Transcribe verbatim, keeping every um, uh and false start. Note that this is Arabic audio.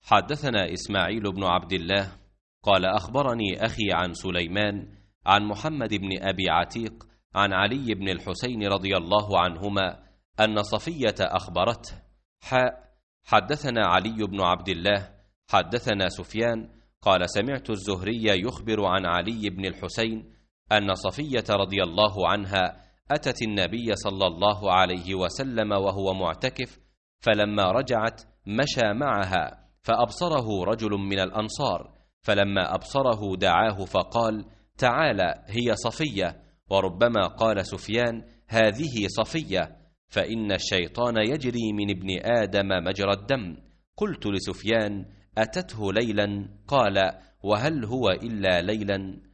حدثنا إسماعيل بن عبد الله قال أخبرني أخي عن سليمان عن محمد بن أبي عتيق عن علي بن الحسين رضي الله عنهما أن صفية أخبرته. حاء حدثنا علي بن عبد الله حدثنا سفيان قال سمعت الزهري يخبر عن علي بن الحسين أن صفية رضي الله عنها أتت النبي صلى الله عليه وسلم وهو معتكف، فلما رجعت مشى معها فأبصره رجل من الأنصار، فلما أبصره دعاه فقال: تعال هي صفية. وربما قال سفيان: هذه صفية، فإن الشيطان يجري من ابن آدم مجرى الدم. قلت لسفيان: أتته ليلا؟ قال: وهل هو إلا ليلا؟